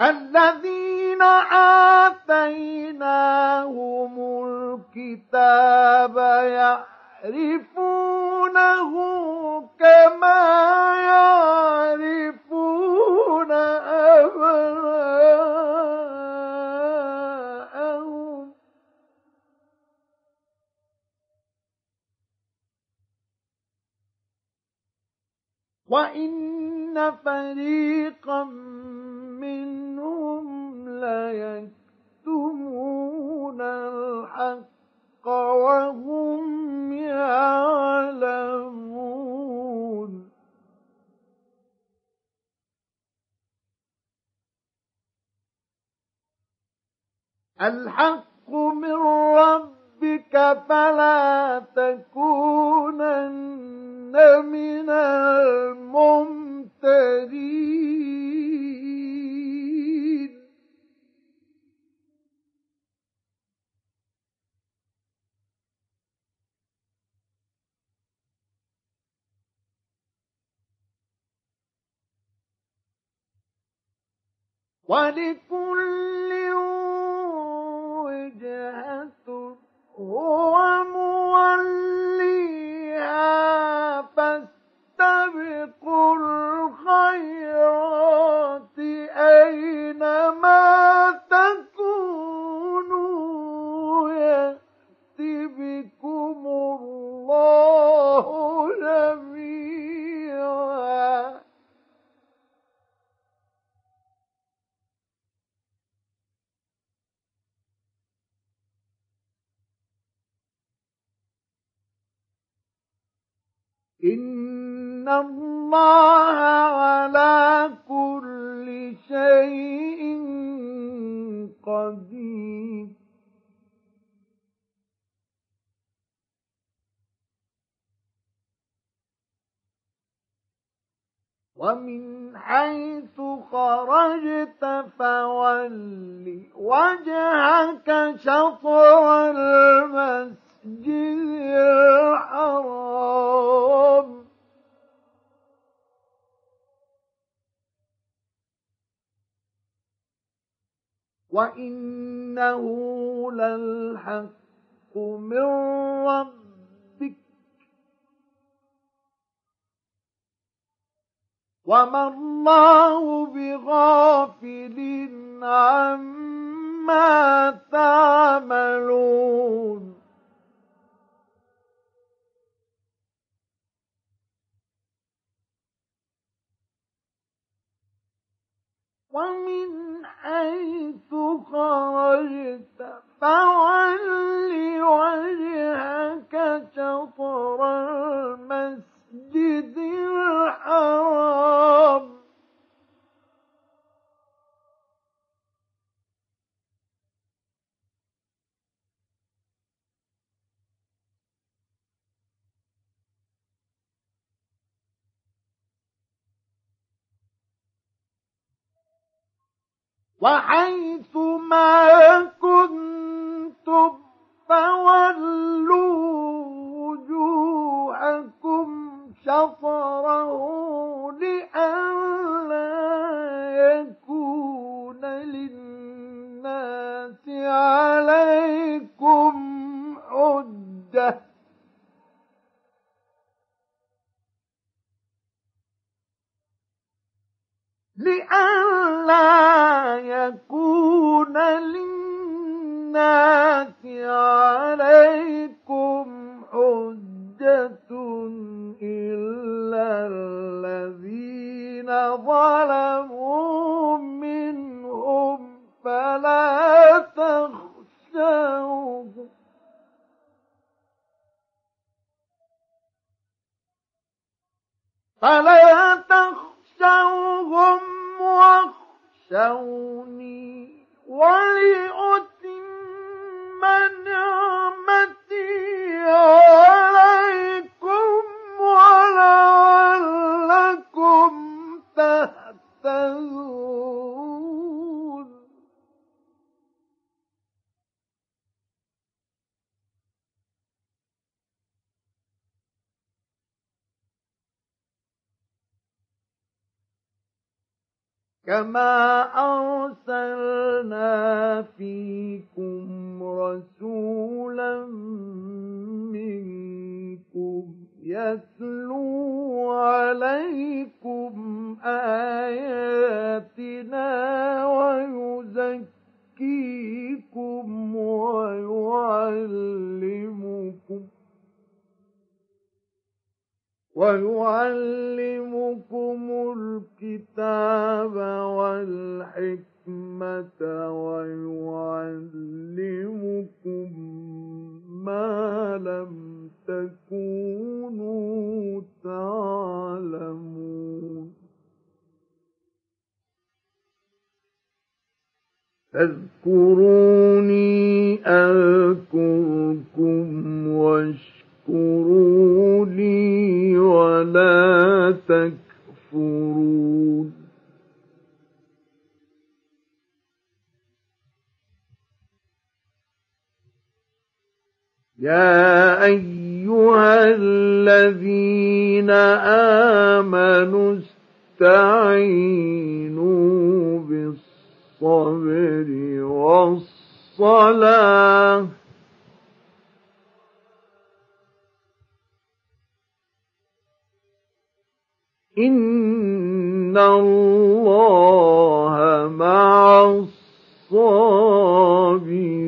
الذين آتيناهم الكتاب يعرفونه كما يعرفون أبناءهم وإن فريقا منهم ليكتمون الحق وهم يعلمون. الحق من ربك فلا تكونن من الممترين. ولكل وجهة هو موليها فاستبقوا الخيرات أينما تكونوا يأت بكم الله جميعا. إن الله على كل شيء قدير. ومن حيث خرجت فول وجهك شطر المسجد الحرام وإنه للحق من ربك وما الله بغافل عما تعملون. ومن حيث خرجت فول وجهك شطر المسجد الحرام وحيث ما كنتم فولوا وجوهكم شطره لئلا يكون للناس عليكم حجة إلا الذين ظلموا منهم فلا تخشوهم واخشوني ولأتم نعمتي عليكم ولعلكم تهتدون. كما أرسلنا فيكم رسولا منكم يتلو عليكم آياتنا ويزكيكم ويعلمكم الكتاب والحكمة ويعلمكم ما لم تكونوا تعلمون فاذكروني أذكركم واشكروا لي ولا تكفرون يا أيها الذين آمنوا استعينوا بالصبر والصلاة إن الله مع الصابرين